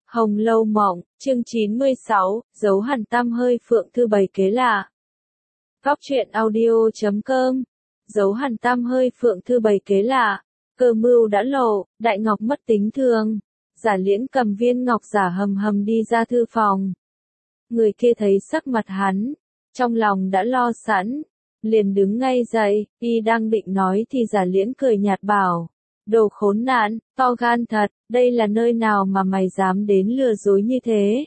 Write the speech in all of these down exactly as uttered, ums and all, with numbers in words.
Hồng Lâu Mộng, chương chín mươi sáu, dấu hằn tăm hơi Phượng Thư bày kế lạ. Góc truyện audio chấm com, dấu hằn tăm hơi Phượng Thư bày kế lạ. Cơ mưu đã lộ, Đại Ngọc mất tính thường. Giả Liễn cầm viên ngọc giả hầm hầm đi ra thư phòng. Người kia thấy sắc mặt hắn, trong lòng đã lo sẵn, liền đứng ngay dậy, y đang định nói thì Giả Liễn cười nhạt bảo. Đồ khốn nạn, to gan thật, đây là nơi nào mà mày dám đến lừa dối như thế?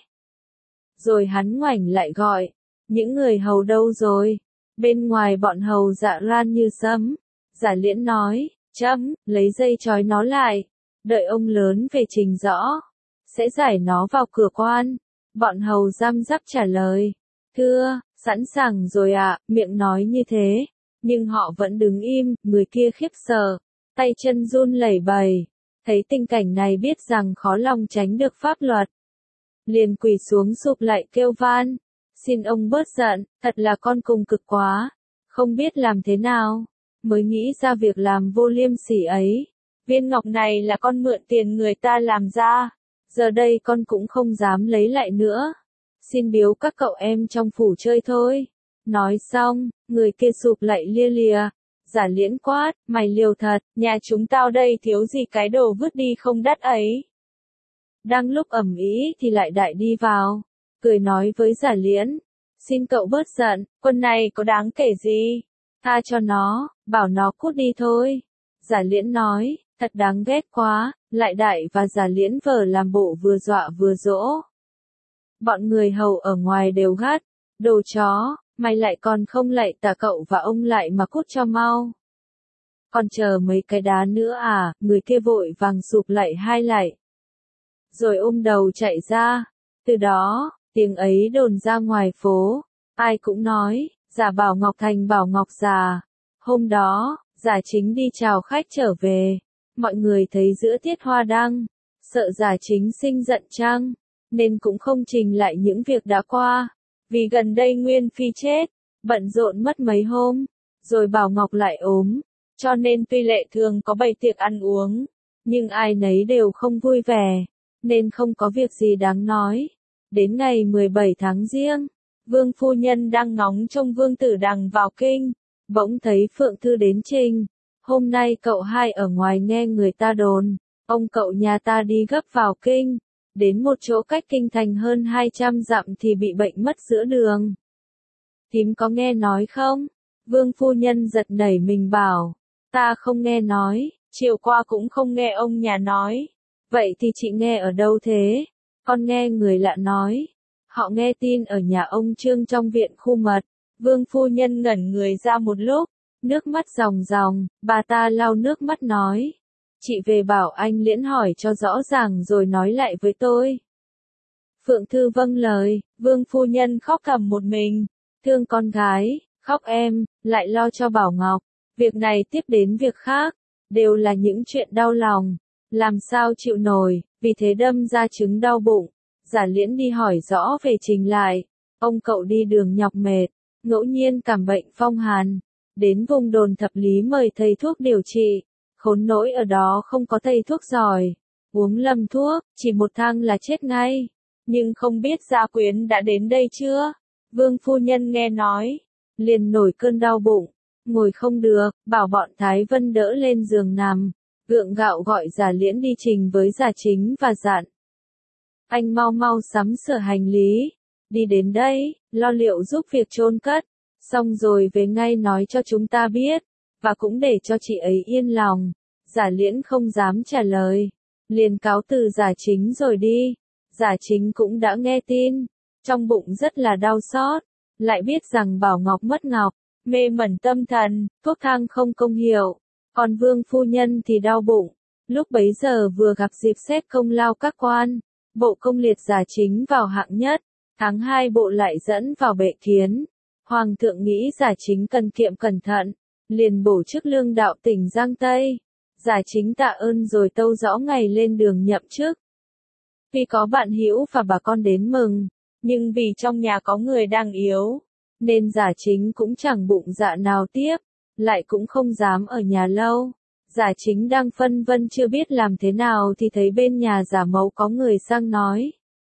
Rồi hắn ngoảnh lại gọi, những người hầu đâu rồi? Bên ngoài bọn hầu dạ ran như sấm. Giả Liễn nói, chấm, lấy dây trói nó lại, đợi ông lớn về trình rõ, sẽ giải nó vào cửa quan. Bọn hầu răm rắp trả lời, thưa, sẵn sàng rồi ạ, miệng nói như thế, nhưng họ vẫn đứng im, người kia khiếp sợ. Tay chân run lẩy bẩy, thấy tình cảnh này biết rằng khó lòng tránh được pháp luật. Liền quỳ xuống sụp lại kêu van, xin ông bớt giận, thật là con cùng cực quá, không biết làm thế nào, mới nghĩ ra việc làm vô liêm sỉ ấy. Viên ngọc này là con mượn tiền người ta làm ra, giờ đây con cũng không dám lấy lại nữa, xin biếu các cậu em trong phủ chơi thôi. Nói xong, người kia sụp lại lia lịa. Giả Liễn quát, mày liều thật, nhà chúng tao đây thiếu gì cái đồ vứt đi không đắt ấy. Đang lúc ầm ĩ thì lại đại đi vào, cười nói với Giả Liễn, xin cậu bớt giận, quân này có đáng kể gì, tha cho nó, bảo nó cút đi thôi. Giả Liễn nói, thật đáng ghét quá, lại đại và Giả Liễn vờ làm bộ vừa dọa vừa dỗ. Bọn người hầu ở ngoài đều gắt, đồ chó. Mày lại còn không lạy tạ cậu và ông lại mà cút cho mau. Còn chờ mấy cái đá nữa à, người kia vội vàng sụp lại hai lạy. Rồi ôm đầu chạy ra. Từ đó, tiếng ấy đồn ra ngoài phố. Ai cũng nói, giả Bảo Ngọc thành Bảo Ngọc già. Hôm đó, giả Chính đi chào khách trở về. Mọi người thấy giữa tiết hoa đăng. Sợ giả Chính sinh giận chăng, nên cũng không trình lại những việc đã qua. Vì gần đây Nguyên Phi chết, bận rộn mất mấy hôm, rồi Bảo Ngọc lại ốm, cho nên tuy lệ thường có bày tiệc ăn uống, nhưng ai nấy đều không vui vẻ, nên không có việc gì đáng nói. Đến ngày mười bảy tháng Giêng, Vương phu nhân đang ngóng trông Vương Tử Đằng vào kinh, bỗng thấy Phượng Thư đến trình, hôm nay cậu hai ở ngoài nghe người ta đồn, ông cậu nhà ta đi gấp vào kinh. Đến một chỗ cách kinh thành hơn hai trăm dặm thì bị bệnh mất giữa đường. Thím có nghe nói không? Vương phu nhân giật nảy mình bảo, ta không nghe nói, chiều qua cũng không nghe ông nhà nói. Vậy thì chị nghe ở đâu thế? Con nghe người lạ nói. Họ nghe tin ở nhà ông Trương trong viện khu mật. Vương phu nhân ngẩn người ra một lúc, nước mắt ròng ròng, bà ta lau nước mắt nói. Chị về bảo anh Liễn hỏi cho rõ ràng rồi nói lại với tôi. Phượng Thư vâng lời, Vương phu nhân khóc thầm một mình, thương con gái, khóc em, lại lo cho Bảo Ngọc, việc này tiếp đến việc khác, đều là những chuyện đau lòng, làm sao chịu nổi, vì thế đâm ra chứng đau bụng. Giả Liễn đi hỏi rõ về trình lại, ông cậu đi đường nhọc mệt, ngẫu nhiên cảm bệnh phong hàn, đến vùng đồn thập lý mời thầy thuốc điều trị. Khốn nỗi ở đó không có thầy thuốc giỏi, uống lầm thuốc, chỉ một thang là chết ngay. Nhưng không biết gia quyến đã đến đây chưa? Vương phu nhân nghe nói, liền nổi cơn đau bụng, ngồi không được, bảo bọn Thái Vân đỡ lên giường nằm, gượng gạo gọi Giả Liễn đi trình với Giả Chính và dặn. Anh mau mau sắm sửa hành lý, đi đến đây, lo liệu giúp việc chôn cất, xong rồi về ngay nói cho chúng ta biết. Và cũng để cho chị ấy yên lòng. Giả Liễn không dám trả lời, liền cáo từ Giả Chính rồi đi. Giả Chính cũng đã nghe tin, trong bụng rất là đau xót, lại biết rằng Bảo Ngọc mất ngọc, mê mẩn tâm thần, thuốc thang không công hiệu, còn Vương phu nhân thì đau bụng. Lúc bấy giờ vừa gặp dịp xét công lao các quan, bộ công liệt Giả Chính vào hạng nhất, tháng hai bộ lại dẫn vào bệ kiến. Hoàng thượng nghĩ Giả Chính cần kiệm cẩn thận, liền bổ chức lương đạo tỉnh Giang Tây. Giả Chính tạ ơn rồi tâu rõ ngày lên đường nhậm chức. Vì có bạn hữu và bà con đến mừng, nhưng vì trong nhà có người đang yếu, nên Giả Chính cũng chẳng bụng dạ nào tiếp, lại cũng không dám ở nhà lâu. Giả Chính đang phân vân chưa biết làm thế nào thì thấy bên nhà giả mẫu có người sang nói.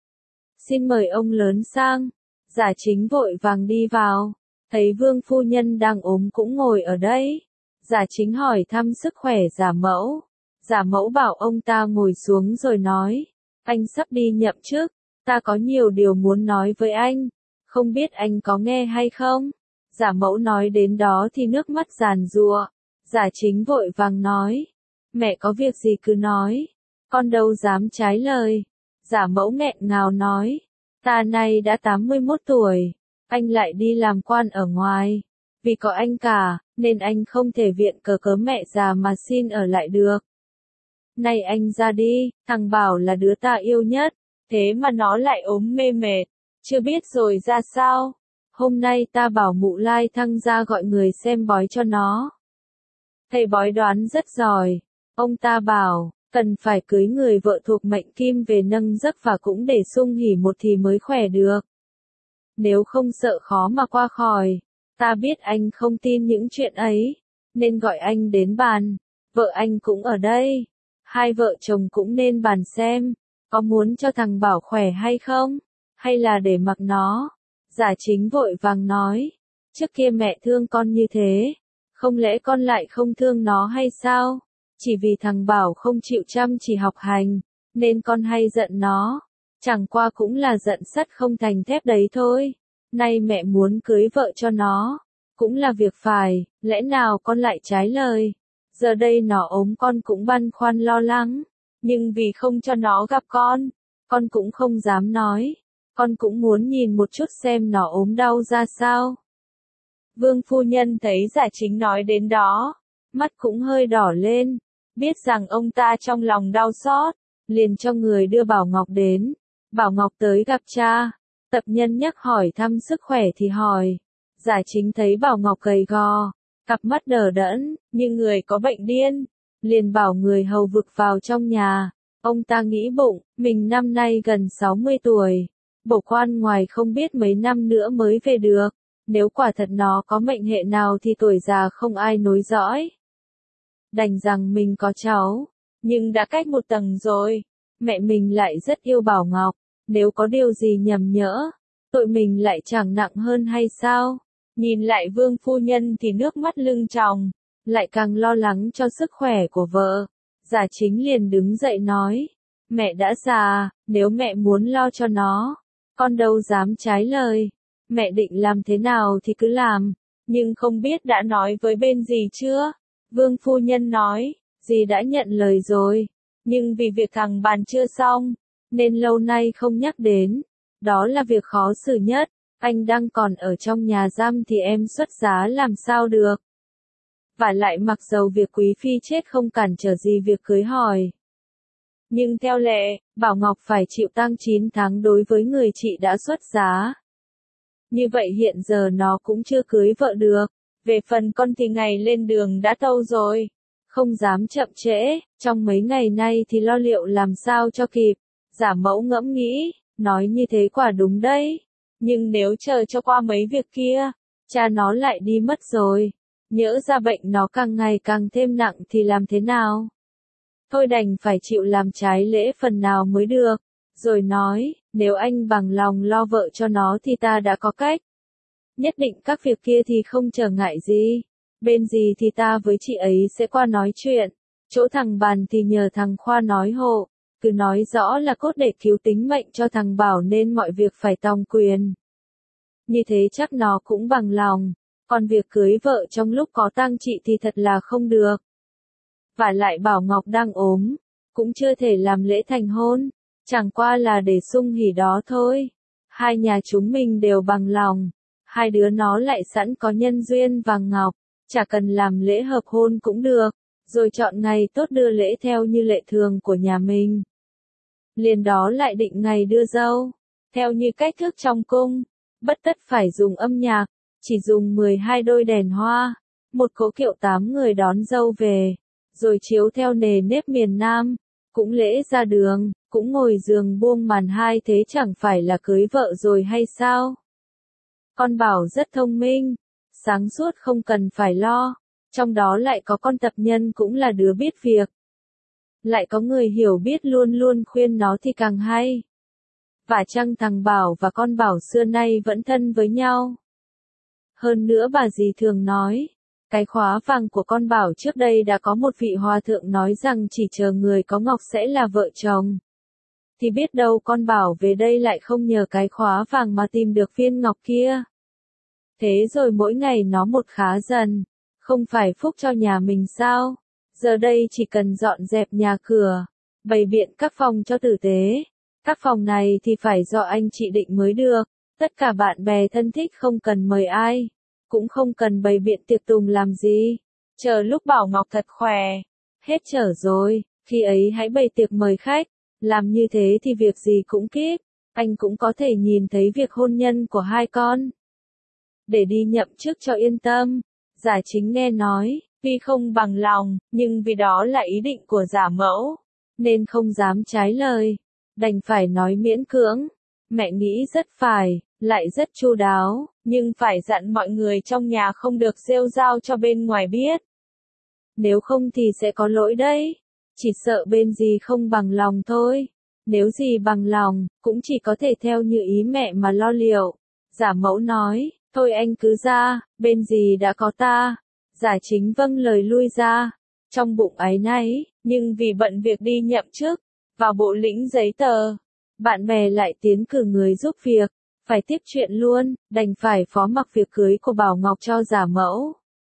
Xin mời ông lớn sang. Giả Chính vội vàng đi vào, thấy Vương phu nhân đang ốm cũng ngồi ở đây. Giả Chính hỏi thăm sức khỏe giả mẫu. Giả mẫu bảo ông ta ngồi xuống rồi nói, anh sắp đi nhậm chức, ta có nhiều điều muốn nói với anh, không biết anh có nghe hay không? Giả mẫu nói đến đó thì nước mắt giàn giụa. Giả Chính vội vàng nói, mẹ có việc gì cứ nói, con đâu dám trái lời. Giả mẫu nghẹn ngào nói, ta nay đã tám mươi mốt tuổi, anh lại đi làm quan ở ngoài, vì có anh cả, nên anh không thể viện cớ cớ mẹ già mà xin ở lại được. Nay anh ra đi, thằng Bảo là đứa ta yêu nhất, thế mà nó lại ốm mê mệt, chưa biết rồi ra sao. Hôm nay ta bảo mụ Lai Thăng ra gọi người xem bói cho nó. Thầy bói đoán rất giỏi, ông ta bảo, cần phải cưới người vợ thuộc mệnh kim về nâng giấc và cũng để sung hỉ một thì mới khỏe được. Nếu không sợ khó mà qua khỏi, ta biết anh không tin những chuyện ấy, nên gọi anh đến bàn, vợ anh cũng ở đây. Hai vợ chồng cũng nên bàn xem, có muốn cho thằng Bảo khỏe hay không, hay là để mặc nó. Giả Chính vội vàng nói, trước kia mẹ thương con như thế, không lẽ con lại không thương nó hay sao? Chỉ vì thằng Bảo không chịu chăm chỉ học hành, nên con hay giận nó, chẳng qua cũng là giận sắt không thành thép đấy thôi. Nay mẹ muốn cưới vợ cho nó, cũng là việc phải, lẽ nào con lại trái lời? Giờ đây nó ốm con cũng băn khoăn lo lắng, nhưng vì không cho nó gặp con, con cũng không dám nói, con cũng muốn nhìn một chút xem nó ốm đau ra sao. Vương phu nhân thấy Giả Chính nói đến đó, mắt cũng hơi đỏ lên, biết rằng ông ta trong lòng đau xót, liền cho người đưa Bảo Ngọc đến. Bảo Ngọc tới gặp cha, tập nhân nhắc hỏi thăm sức khỏe thì hỏi. Giả Chính thấy Bảo Ngọc gầy gò, cặp mắt đờ đẫn, như người có bệnh điên, liền bảo người hầu vực vào trong nhà. Ông ta nghĩ bụng, mình năm nay gần sáu mươi tuổi, bổ quan ngoài không biết mấy năm nữa mới về được, nếu quả thật nó có mệnh hệ nào thì tuổi già không ai nối dõi. Đành rằng mình có cháu, nhưng đã cách một tầng rồi, mẹ mình lại rất yêu Bảo Ngọc, nếu có điều gì nhầm nhỡ, tội mình lại chẳng nặng hơn hay sao? Nhìn lại Vương phu nhân thì nước mắt lưng tròng, lại càng lo lắng cho sức khỏe của vợ. Giả Chính liền đứng dậy nói, mẹ đã già, nếu mẹ muốn lo cho nó, con đâu dám trái lời. Mẹ định làm thế nào thì cứ làm, nhưng không biết đã nói với bên gì chưa? Vương phu nhân nói, dì đã nhận lời rồi, nhưng vì việc thằng bàn chưa xong, nên lâu nay không nhắc đến. Đó là việc khó xử nhất, anh đang còn ở trong nhà giam thì em xuất giá làm sao được. Và lại mặc dầu việc quý phi chết không cản trở gì việc cưới hỏi. Nhưng theo lệ, Bảo Ngọc phải chịu tang chín tháng đối với người chị đã xuất giá. Như vậy hiện giờ nó cũng chưa cưới vợ được. Về phần con thì ngày lên đường đã tâu rồi. Không dám chậm trễ, trong mấy ngày nay thì lo liệu làm sao cho kịp. Giả Mẫu ngẫm nghĩ, nói như thế quả đúng đấy. Nhưng nếu chờ cho qua mấy việc kia, cha nó lại đi mất rồi. Nhỡ ra bệnh nó càng ngày càng thêm nặng thì làm thế nào? Thôi đành phải chịu làm trái lễ phần nào mới được. Rồi nói, nếu anh bằng lòng lo vợ cho nó thì ta đã có cách. Nhất định các việc kia thì không trở ngại gì. Bên gì thì ta với chị ấy sẽ qua nói chuyện. Chỗ thằng Bàn thì nhờ thằng Khoa nói hộ. Cứ nói rõ là cốt để cứu tính mệnh cho thằng Bảo nên mọi việc phải tòng quyền. Như thế chắc nó cũng bằng lòng. Còn việc cưới vợ trong lúc có tang chị thì thật là không được. Và lại Bảo Ngọc đang ốm, cũng chưa thể làm lễ thành hôn, chẳng qua là để sung hỉ đó thôi. Hai nhà chúng mình đều bằng lòng, hai đứa nó lại sẵn có nhân duyên vàng ngọc, chả cần làm lễ hợp hôn cũng được, rồi chọn ngày tốt đưa lễ theo như lệ thường của nhà mình. Liền đó lại định ngày đưa dâu, theo như cách thức trong cung, bất tất phải dùng âm nhạc, chỉ dùng mười hai đôi đèn hoa, một cỗ kiệu tám người đón dâu về, rồi chiếu theo nề nếp miền Nam, cũng lễ ra đường, cũng ngồi giường buông màn hai thế chẳng phải là cưới vợ rồi hay sao? Con Bảo rất thông minh, sáng suốt không cần phải lo, Trong đó lại có con tập nhân cũng là đứa biết việc. Lại có người hiểu biết luôn luôn khuyên nó thì càng hay. Và chăng thằng Bảo và con Bảo xưa nay vẫn thân với nhau. Hơn nữa bà dì thường nói, cái khóa vàng của con Bảo trước đây đã có một vị hòa thượng nói rằng chỉ chờ người có ngọc sẽ là vợ chồng. Thì biết đâu con Bảo về đây lại không nhờ cái khóa vàng mà tìm được viên ngọc kia. Thế rồi mỗi ngày nó một khá dần, không phải phúc cho nhà mình sao? Giờ đây chỉ cần dọn dẹp nhà cửa, bày biện các phòng cho tử tế. Các phòng này thì phải do anh chị định mới được, tất cả bạn bè thân thích không cần mời ai, cũng không cần bày biện tiệc tùng làm gì. Chờ lúc Bảo Ngọc thật khỏe, hết trở rồi, khi ấy hãy bày tiệc mời khách, làm như thế thì việc gì cũng kíp, anh cũng có thể nhìn thấy việc hôn nhân của hai con. Để đi nhậm chức cho yên tâm, Giả Chính nghe nói, tuy không bằng lòng, nhưng vì đó là ý định của Giả Mẫu, nên không dám trái lời, đành phải nói miễn cưỡng. Mẹ nghĩ rất phải, lại rất chu đáo, nhưng phải dặn mọi người trong nhà không được rêu rao cho bên ngoài biết. Nếu không thì sẽ có lỗi đấy, chỉ sợ bên dì không bằng lòng thôi. Nếu dì bằng lòng, cũng chỉ có thể theo như ý mẹ mà lo liệu. Giả Mẫu nói, thôi anh cứ ra, bên dì đã có ta. Giả Chính vâng lời lui ra, trong bụng áy náy, nhưng vì bận việc đi nhậm chức, vào bộ lĩnh giấy tờ, bạn bè lại tiến cử người giúp việc, phải tiếp chuyện luôn, đành phải phó mặc việc cưới của Bảo Ngọc cho Giả Mẫu.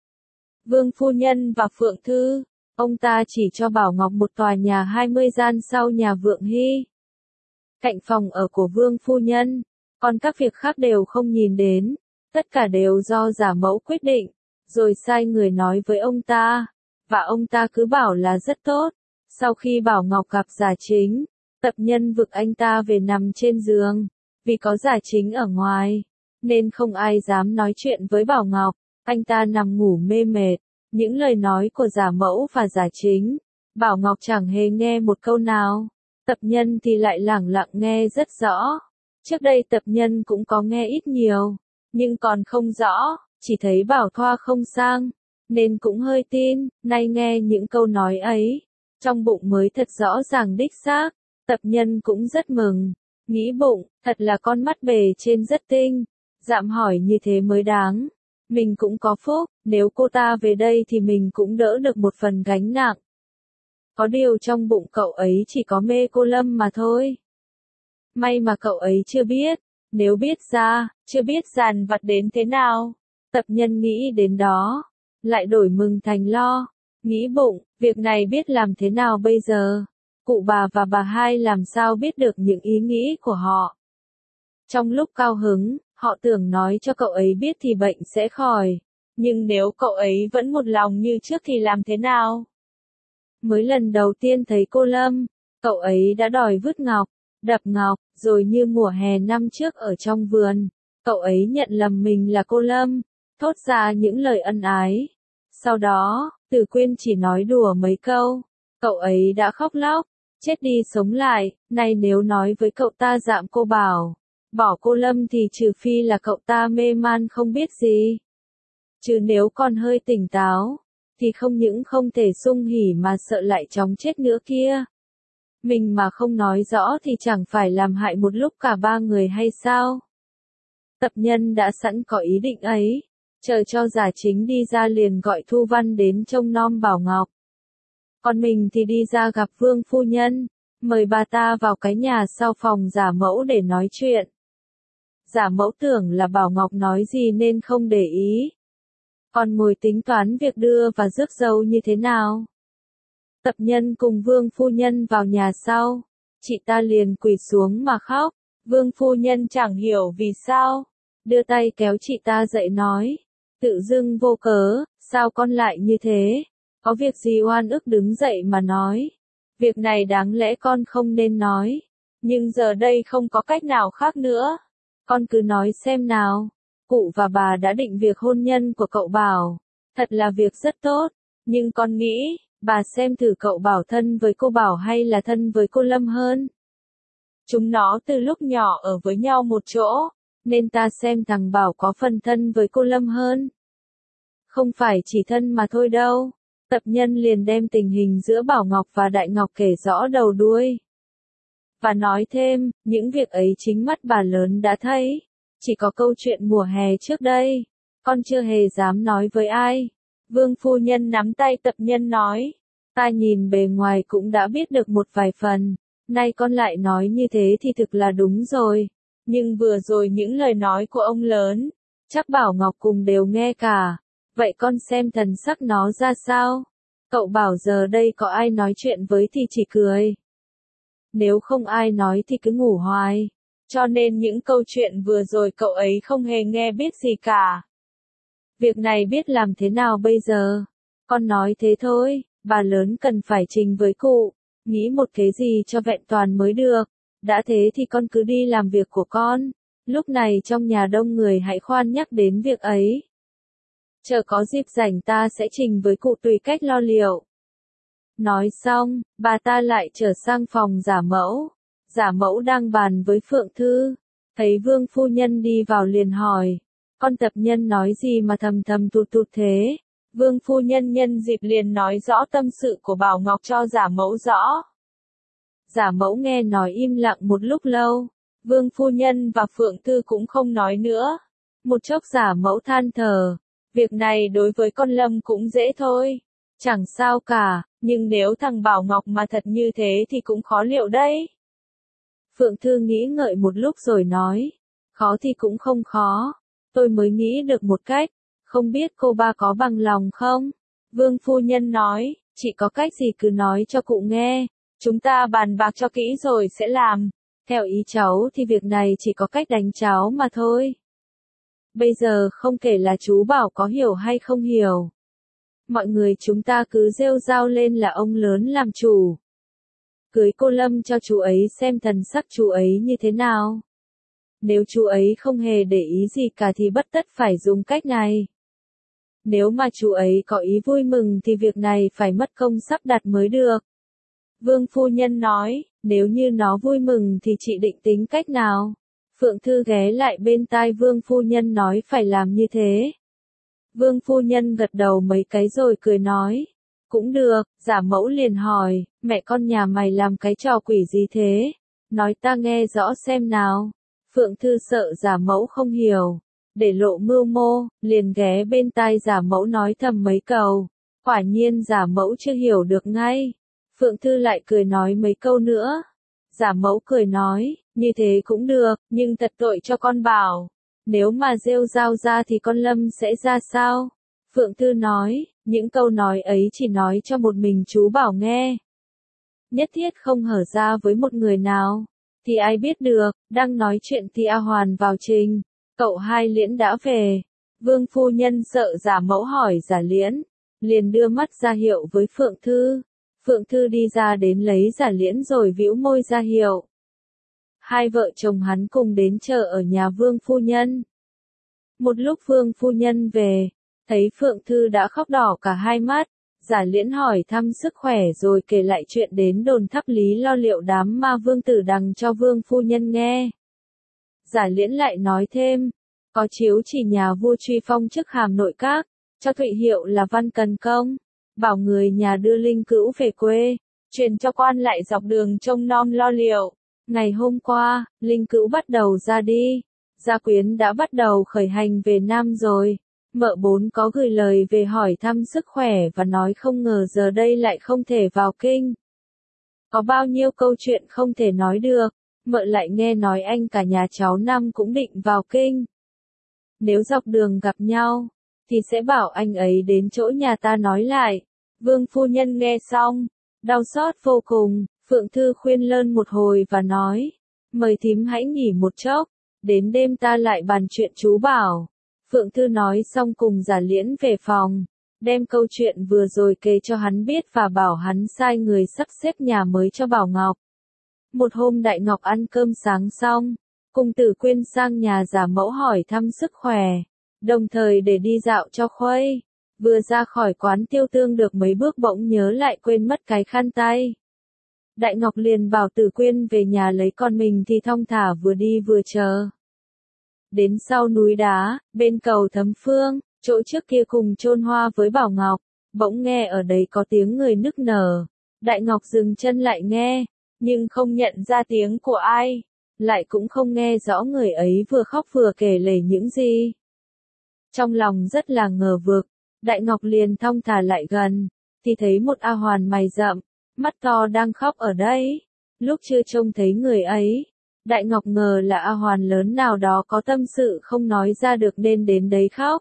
Vương phu nhân và Phượng Thư, ông ta chỉ cho Bảo Ngọc một tòa nhà hai mươi gian sau nhà Vượng Hy. Cạnh phòng ở của Vương phu nhân, còn các việc khác đều không nhìn đến, tất cả đều do Giả Mẫu quyết định, rồi sai người nói với ông ta, và ông ta cứ bảo là rất tốt. Sau khi Bảo Ngọc gặp Giả Chính, tập nhân vực anh ta về nằm trên giường, vì có Giả Chính ở ngoài, nên không ai dám nói chuyện với Bảo Ngọc, anh ta nằm ngủ mê mệt, những lời nói của Giả Mẫu và Giả Chính, Bảo Ngọc chẳng hề nghe một câu nào, tập nhân thì lại lẳng lặng nghe rất rõ. Trước đây tập nhân cũng có nghe ít nhiều, nhưng còn không rõ, chỉ thấy Bảo Thoa không sang, nên cũng hơi tin, nay nghe những câu nói ấy, trong bụng mới thật rõ ràng đích xác, tập nhân cũng rất mừng, nghĩ bụng, thật là con mắt bề trên rất tinh, dạm hỏi như thế mới đáng, mình cũng có phúc, nếu cô ta về đây thì mình cũng đỡ được một phần gánh nặng. Có điều trong bụng cậu ấy chỉ có mê cô Lâm mà thôi. May mà cậu ấy chưa biết, nếu biết ra, chưa biết dàn vặt đến thế nào. Tập nhân nghĩ đến đó, lại đổi mừng thành lo, nghĩ bụng, việc này biết làm thế nào bây giờ, cụ bà và bà hai làm sao biết được những ý nghĩ của họ. Trong lúc cao hứng, họ tưởng nói cho cậu ấy biết thì bệnh sẽ khỏi, nhưng nếu cậu ấy vẫn một lòng như trước thì làm thế nào? Mới lần đầu tiên thấy cô Lâm, cậu ấy đã đòi vứt ngọc, đập ngọc, rồi như mùa hè năm trước ở trong vườn, cậu ấy nhận lầm mình là cô Lâm, thốt ra những lời ân ái. Sau đó, Từ Quyên chỉ nói đùa mấy câu, cậu ấy đã khóc lóc, chết đi sống lại, nay nếu nói với cậu ta dạm cô Bảo, bỏ cô Lâm thì trừ phi là cậu ta mê man không biết gì. Chứ nếu còn hơi tỉnh táo, thì không những không thể sung hỉ mà sợ lại chóng chết nữa kia. Mình mà không nói rõ thì chẳng phải làm hại một lúc cả ba người hay sao? Tập nhân đã sẵn có ý định ấy, chờ cho Giả Chính đi ra liền gọi Thu Văn đến trông nom Bảo Ngọc. Còn mình thì đi ra gặp Vương phu nhân, mời bà ta vào cái nhà sau phòng Giả Mẫu để nói chuyện. Giả Mẫu tưởng là Bảo Ngọc nói gì nên không để ý, còn ngồi tính toán việc đưa và rước dâu như thế nào. Tập nhân cùng Vương phu nhân vào nhà sau, chị ta liền quỳ xuống mà khóc, Vương phu nhân chẳng hiểu vì sao, đưa tay kéo chị ta dậy nói, tự dưng vô cớ, sao con lại như thế, có việc gì oan ức đứng dậy mà nói, việc này đáng lẽ con không nên nói, nhưng giờ đây không có cách nào khác nữa, con cứ nói xem nào. Cụ và bà đã định việc hôn nhân của cậu Bảo, thật là việc rất tốt, nhưng con nghĩ, bà xem thử cậu Bảo thân với cô Bảo hay là thân với cô Lâm hơn. Chúng nó từ lúc nhỏ ở với nhau một chỗ, nên ta xem thằng Bảo có phần thân với cô Lâm hơn. Không phải chỉ thân mà thôi đâu. Tập nhân liền đem tình hình giữa Bảo Ngọc và Đại Ngọc kể rõ đầu đuôi. Và nói thêm, những việc ấy chính mắt bà lớn đã thấy. Chỉ có câu chuyện mùa hè trước đây, con chưa hề dám nói với ai. Vương phu nhân nắm tay tập nhân nói, ta nhìn bề ngoài cũng đã biết được một vài phần, nay con lại nói như thế thì thực là đúng rồi. Nhưng vừa rồi những lời nói của ông lớn, chắc Bảo Ngọc cùng đều nghe cả. Vậy con xem thần sắc nó ra sao? Cậu bảo giờ đây có ai nói chuyện với thì chỉ cười. Nếu không ai nói thì cứ ngủ hoài. Cho nên những câu chuyện vừa rồi cậu ấy không hề nghe biết gì cả. Việc này biết làm thế nào bây giờ? Con nói thế thôi, bà lớn cần phải trình với cụ, nghĩ một cái gì cho vẹn toàn mới được. Đã thế thì con cứ đi làm việc của con. Lúc này trong nhà đông người hãy khoan nhắc đến việc ấy. Chờ có dịp rảnh ta sẽ trình với cụ tùy cách lo liệu. Nói xong, bà ta lại trở sang phòng giả mẫu. Giả mẫu đang bàn với Phượng Thư. Thấy Vương phu nhân đi vào liền hỏi. Con tập nhân nói gì mà thầm thầm tụt tụt thế? Vương phu nhân nhân dịp liền nói rõ tâm sự của Bảo Ngọc cho giả mẫu rõ. Giả mẫu nghe nói im lặng một lúc lâu. Vương phu nhân và Phượng Thư cũng không nói nữa. Một chốc giả mẫu than thở. Việc này đối với con Lâm cũng dễ thôi. Chẳng sao cả, nhưng nếu thằng Bảo Ngọc mà thật như thế thì cũng khó liệu đấy. Phượng Thư nghĩ ngợi một lúc rồi nói. Khó thì cũng không khó. Tôi mới nghĩ được một cách. Không biết cô ba có bằng lòng không? Vương phu nhân nói, chị có cách gì cứ nói cho cụ nghe. Chúng ta bàn bạc cho kỹ rồi sẽ làm. Theo ý cháu thì việc này chỉ có cách đánh cháu mà thôi. Bây giờ không kể là chú Bảo có hiểu hay không hiểu. Mọi người chúng ta cứ rêu rao lên là ông lớn làm chủ. Cưới cô Lâm cho chú ấy xem thần sắc chú ấy như thế nào. Nếu chú ấy không hề để ý gì cả thì bất tất phải dùng cách này. Nếu mà chú ấy có ý vui mừng thì việc này phải mất công sắp đặt mới được. Vương phu nhân nói, nếu như nó vui mừng thì chị định tính cách nào? Phượng Thư ghé lại bên tai Vương phu nhân nói phải làm như thế. Vương phu nhân gật đầu mấy cái rồi cười nói. Cũng được, giả mẫu liền hỏi, mẹ con nhà mày làm cái trò quỷ gì thế? Nói ta nghe rõ xem nào. Phượng Thư sợ giả mẫu không hiểu. Để lộ mưu mô, liền ghé bên tai giả mẫu nói thầm mấy câu. Quả nhiên giả mẫu chưa hiểu được ngay. Phượng Thư lại cười nói mấy câu nữa. Giả mẫu cười nói, như thế cũng được, nhưng thật tội cho con Bảo. Nếu mà rêu rao ra thì con Lâm sẽ ra sao? Phượng Thư nói, những câu nói ấy chỉ nói cho một mình chú Bảo nghe. Nhất thiết không hở ra với một người nào. Thì ai biết được, đang nói chuyện thì A Hoàn vào trình. Cậu Hai Liễn đã về. Vương phu nhân sợ giả mẫu hỏi giả Liễn. Liền đưa mắt ra hiệu với Phượng Thư. Phượng Thư đi ra đến lấy giả Liễn rồi vĩu môi ra hiệu. Hai vợ chồng hắn cùng đến chờ ở nhà Vương phu nhân. Một lúc Vương phu nhân về, thấy Phượng Thư đã khóc đỏ cả hai mắt. Giả Liễn hỏi thăm sức khỏe rồi kể lại chuyện đến đồn Tháp Lý lo liệu đám ma vương tử đằng cho Vương phu nhân nghe. Giả Liễn lại nói thêm, có chiếu chỉ nhà vua truy phong chức hàm nội các, cho Thụy hiệu là Văn Cần Công, bảo người nhà đưa Linh Cữu về quê, truyền cho quan lại dọc đường trông nom lo liệu. Ngày hôm qua, Linh Cữu bắt đầu ra đi, Gia Quyến đã bắt đầu khởi hành về Nam rồi. Mợ bốn có gửi lời về hỏi thăm sức khỏe và nói không ngờ giờ đây lại không thể vào kinh. Có bao nhiêu câu chuyện không thể nói được, mợ lại nghe nói anh cả nhà cháu năm cũng định vào kinh. Nếu dọc đường gặp nhau, thì sẽ bảo anh ấy đến chỗ nhà ta nói lại. Vương phu nhân nghe xong, đau xót vô cùng, Phượng Thư khuyên lơn một hồi và nói, mời thím hãy nghỉ một chốc, đến đêm ta lại bàn chuyện chú Bảo. Phượng Thư nói xong cùng Giả Liễn về phòng, đem câu chuyện vừa rồi kể cho hắn biết và bảo hắn sai người sắp xếp nhà mới cho Bảo Ngọc. Một hôm Đại Ngọc ăn cơm sáng xong, cùng Tử Quyên sang nhà giả mẫu hỏi thăm sức khỏe, đồng thời để đi dạo cho khuây. Vừa ra khỏi quán tiêu tương được mấy bước bỗng nhớ lại quên mất cái khăn tay. Đại Ngọc liền bảo Tử Quyên về nhà lấy, con mình thì thong thả vừa đi vừa chờ. Đến sau núi đá, bên cầu Thấm Phương, chỗ trước kia cùng chôn hoa với Bảo Ngọc, bỗng nghe ở đấy có tiếng người nức nở. Đại Ngọc dừng chân lại nghe, nhưng không nhận ra tiếng của ai, lại cũng không nghe rõ người ấy vừa khóc vừa kể lể những gì. Trong lòng rất là ngờ vực, Đại Ngọc liền thong thả lại gần, thì thấy một A Hoàn mày rậm, mắt to đang khóc ở đây. Lúc chưa trông thấy người ấy, Đại Ngọc ngờ là A Hoàn lớn nào đó có tâm sự không nói ra được nên đến đấy khóc.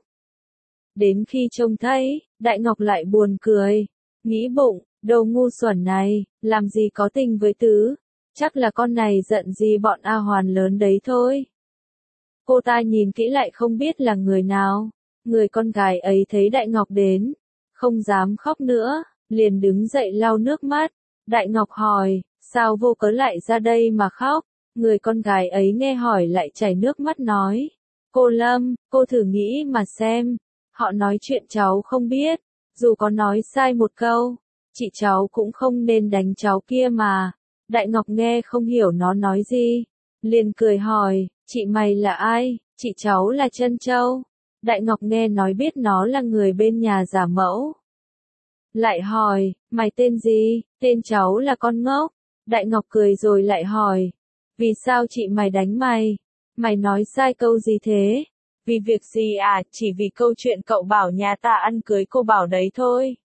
Đến khi trông thấy, Đại Ngọc lại buồn cười, nghĩ bụng, đồ ngu xuẩn này, làm gì có tình với tứ, chắc là con này giận gì bọn A Hoàn lớn đấy thôi. Cô ta nhìn kỹ lại không biết là người nào, người con gái ấy thấy Đại Ngọc đến, không dám khóc nữa, liền đứng dậy lau nước mắt. Đại Ngọc hỏi, sao vô cớ lại ra đây mà khóc? Người con gái ấy nghe hỏi lại chảy nước mắt nói, cô Lâm, cô thử nghĩ mà xem, họ nói chuyện cháu không biết, dù có nói sai một câu, chị cháu cũng không nên đánh cháu kia mà. Đại Ngọc nghe không hiểu nó nói gì, liền cười hỏi, chị mày là ai? Chị cháu là Trân Châu. Đại Ngọc nghe nói biết nó là người bên nhà giả mẫu. Lại hỏi, mày tên gì? Tên cháu là con ngốc. Đại Ngọc cười rồi lại hỏi, vì sao chị mày đánh mày? Mày nói sai câu gì thế? Vì việc gì à, chỉ vì câu chuyện cậu bảo nhà ta ăn cưới cô bảo đấy thôi.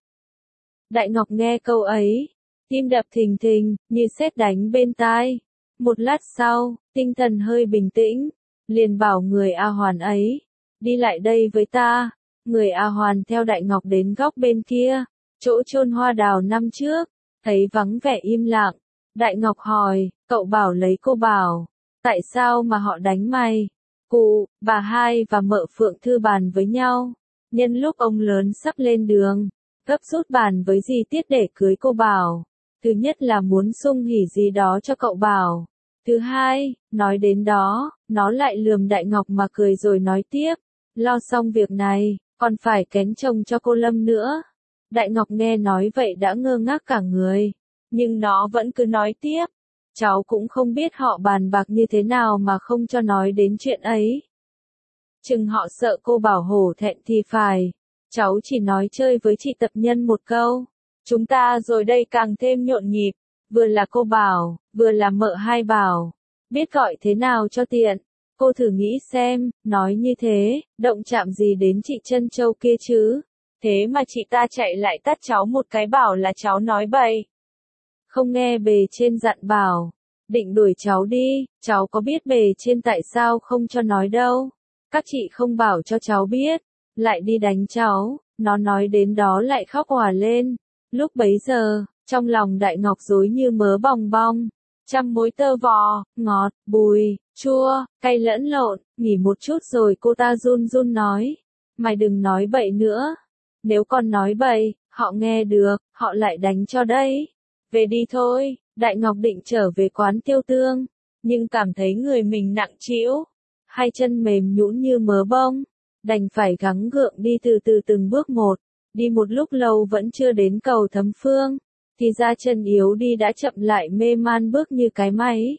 Đại Ngọc nghe câu ấy, tim đập thình thình, như sét đánh bên tai. Một lát sau, tinh thần hơi bình tĩnh, liền bảo người A Hoàn ấy, đi lại đây với ta. Người A Hoàn theo Đại Ngọc đến góc bên kia, chỗ chôn hoa đào năm trước, thấy vắng vẻ im lặng. Đại Ngọc hỏi, cậu bảo lấy cô bảo, tại sao mà họ đánh mày? Cụ, bà hai và mợ Phượng Thư bàn với nhau, nhân lúc ông lớn sắp lên đường, gấp rút bàn với dì Tiết để cưới cô Bảo. Thứ nhất là muốn sung hỉ gì đó cho cậu Bảo. Thứ hai, nói đến đó, nó lại lườm Đại Ngọc mà cười rồi nói tiếp, lo xong việc này, còn phải kén chồng cho cô Lâm nữa. Đại Ngọc nghe nói vậy đã ngơ ngác cả người, nhưng nó vẫn cứ nói tiếp, cháu cũng không biết họ bàn bạc như thế nào mà không cho nói đến chuyện ấy. Chừng họ sợ cô Bảo hổ thẹn thì phải, cháu chỉ nói chơi với chị Tập Nhân một câu. Chúng ta rồi đây càng thêm nhộn nhịp, vừa là cô Bảo, vừa là mợ hai Bảo, biết gọi thế nào cho tiện. Cô thử nghĩ xem, nói như thế, động chạm gì đến chị Trân Châu kia chứ? Thế mà chị ta chạy lại tát cháu một cái bảo là cháu nói bậy. Không nghe bề trên dặn bảo, định đuổi cháu đi, cháu có biết bề trên tại sao không cho nói đâu. Các chị không bảo cho cháu biết, lại đi đánh cháu. Nó nói đến đó lại khóc òa lên. Lúc bấy giờ, trong lòng Đại Ngọc rối như mớ bòng bong, trăm mối tơ vò, ngọt, bùi, chua, cay lẫn lộn. Nghỉ một chút rồi cô ta run run nói, mày đừng nói bậy nữa. Nếu con nói bậy, họ nghe được, họ lại đánh cho đấy. Về đi thôi. Đại Ngọc định trở về quán Tiêu Tương, nhưng cảm thấy người mình nặng trĩu, hai chân mềm nhũn như mớ bông, đành phải gắng gượng đi từ từ từng bước một. Đi một lúc lâu vẫn chưa đến cầu Thấm Phương, thì ra chân yếu đi đã chậm lại mê man bước như cái máy.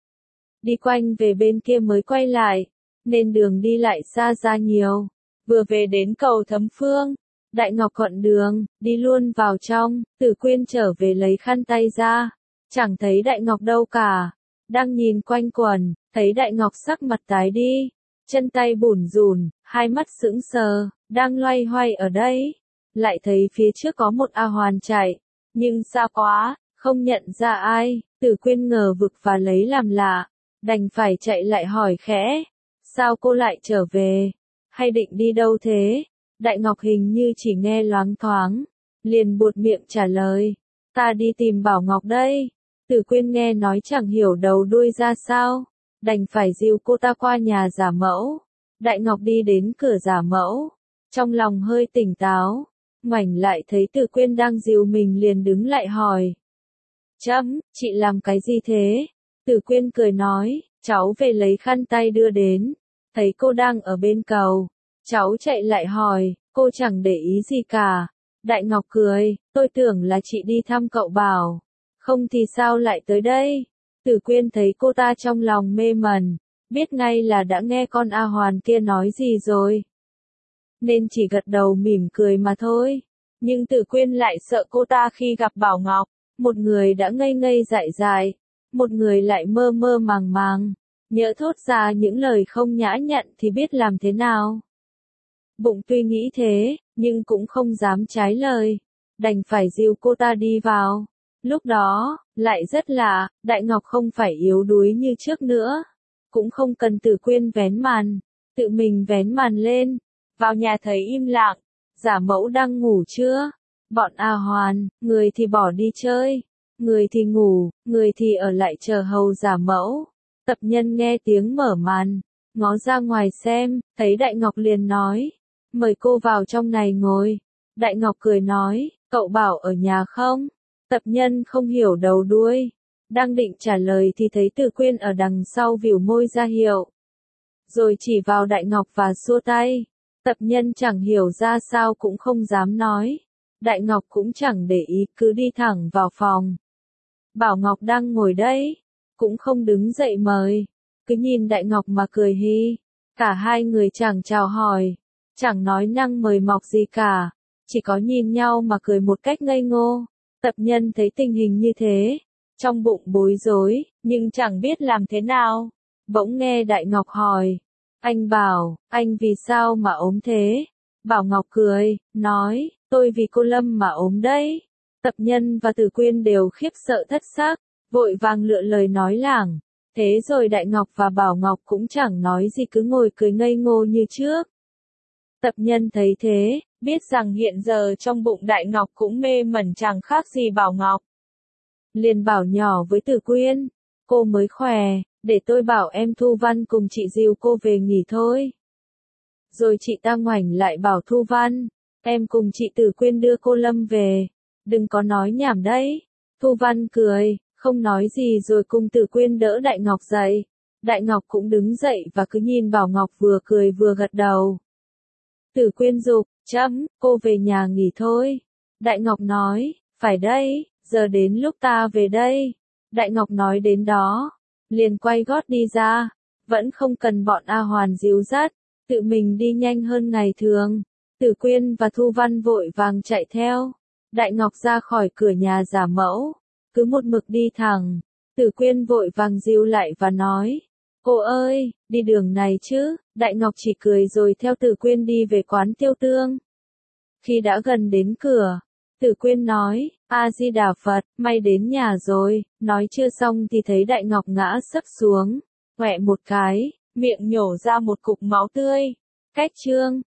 Đi quanh về bên kia mới quay lại, nên đường đi lại xa ra nhiều. Vừa về đến cầu Thấm Phương, Đại Ngọc thuận đường, đi luôn vào trong. Tử Quyên trở về lấy khăn tay ra, chẳng thấy Đại Ngọc đâu cả. Đang nhìn quanh quần, thấy Đại Ngọc sắc mặt tái đi, chân tay bủn rủn, hai mắt sững sờ, đang loay hoay ở đây. Lại thấy phía trước có một A Hoàn chạy, nhưng xa quá, không nhận ra ai. Tử Quyên ngờ vực và lấy làm lạ, đành phải chạy lại hỏi khẽ, sao cô lại trở về, hay định đi đâu thế? Đại Ngọc hình như chỉ nghe loáng thoáng, liền buột miệng trả lời, ta đi tìm Bảo Ngọc đây. Tử Quyên nghe nói chẳng hiểu đầu đuôi ra sao, đành phải dìu cô ta qua nhà giả mẫu. Đại Ngọc đi đến cửa giả mẫu, trong lòng hơi tỉnh táo, ngoảnh lại thấy Tử Quyên đang dìu mình liền đứng lại hỏi, chấm, chị làm cái gì thế? Tử Quyên cười nói, cháu về lấy khăn tay đưa đến, thấy cô đang ở bên cầu, cháu chạy lại hỏi, cô chẳng để ý gì cả. Đại Ngọc cười, tôi tưởng là chị đi thăm cậu Bảo, không thì sao lại tới đây? Tử Quyên thấy cô ta trong lòng mê mẩn, biết ngay là đã nghe con A Hoàn kia nói gì rồi. nên chỉ gật đầu mỉm cười mà thôi. Nhưng Tử Quyên lại sợ cô ta khi gặp Bảo Ngọc, một người đã ngây ngây dại dại, một người lại mơ mơ màng màng, nhỡ thốt ra những lời không nhã nhặn thì biết làm thế nào. Bụng tuy nghĩ thế, nhưng cũng không dám trái lời, đành phải dìu cô ta đi vào. Lúc đó, lại rất lạ, Đại Ngọc không phải yếu đuối như trước nữa, cũng không cần Tử Quyên vén màn, tự mình vén màn lên. Vào nhà thấy im lặng, giả mẫu đang ngủ chưa? Bọn A Hoàn, người thì bỏ đi chơi, người thì ngủ, người thì ở lại chờ hầu giả mẫu. Tập nhân nghe tiếng mở màn, ngó ra ngoài xem, thấy Đại Ngọc liền nói, mời cô vào trong này ngồi. Đại Ngọc cười nói, cậu Bảo ở nhà không? Tập nhân không hiểu đầu đuôi, đang định trả lời thì thấy Tử Quyên ở đằng sau vỉu môi ra hiệu, rồi chỉ vào Đại Ngọc và xua tay. Tập nhân chẳng hiểu ra sao cũng không dám nói. Đại Ngọc cũng chẳng để ý, cứ đi thẳng vào phòng. Bảo Ngọc đang ngồi đấy, cũng không đứng dậy mời, cứ nhìn Đại Ngọc mà cười hi. Cả hai người chẳng chào hỏi, chẳng nói năng mời mọc gì cả, chỉ có nhìn nhau mà cười một cách ngây ngô. Tập nhân thấy tình hình như thế, trong bụng bối rối, nhưng chẳng biết làm thế nào. Bỗng nghe Đại Ngọc hỏi, anh Bảo, anh vì sao mà ốm thế? Bảo Ngọc cười, nói, tôi vì cô Lâm mà ốm đấy. Tập nhân và Tử Quyên đều khiếp sợ thất xác, vội vàng lựa lời nói lảng. Thế rồi Đại Ngọc và Bảo Ngọc cũng chẳng nói gì, cứ ngồi cười ngây ngô như trước. Tập nhân thấy thế, biết rằng hiện giờ trong bụng Đại Ngọc cũng mê mẩn chẳng khác gì Bảo Ngọc. Liền bảo nhỏ với Tử Quyên, cô mới khỏe, để tôi bảo em Thu Văn cùng chị dìu cô về nghỉ thôi. Rồi chị ta ngoảnh lại bảo Thu Văn, em cùng chị Tử Quyên đưa cô Lâm về, đừng có nói nhảm đấy. Thu Văn cười, không nói gì rồi cùng Tử Quyên đỡ Đại Ngọc dậy. Đại Ngọc cũng đứng dậy và cứ nhìn Bảo Ngọc vừa cười vừa gật đầu. Tử Quyên giục, chấm, cô về nhà nghỉ thôi. Đại Ngọc nói, phải đây, giờ đến lúc ta về đây. Đại Ngọc nói đến đó, liền quay gót đi ra, vẫn không cần bọn A Hoàn dìu dắt, tự mình đi nhanh hơn ngày thường. Tử Quyên và Thu Văn vội vàng chạy theo. Đại Ngọc ra khỏi cửa nhà giả mẫu, cứ một mực đi thẳng. Tử Quyên vội vàng dìu lại và nói, cô ơi, đi đường này chứ. Đại Ngọc chỉ cười rồi theo Tử Quyên đi về quán Tiêu Tương. Khi đã gần đến cửa, Tử Quyên nói, A Di Đà Phật, may đến nhà rồi. Nói chưa xong thì thấy Đại Ngọc ngã sấp xuống, quẹ một cái, miệng nhổ ra một cục máu tươi. Cách chương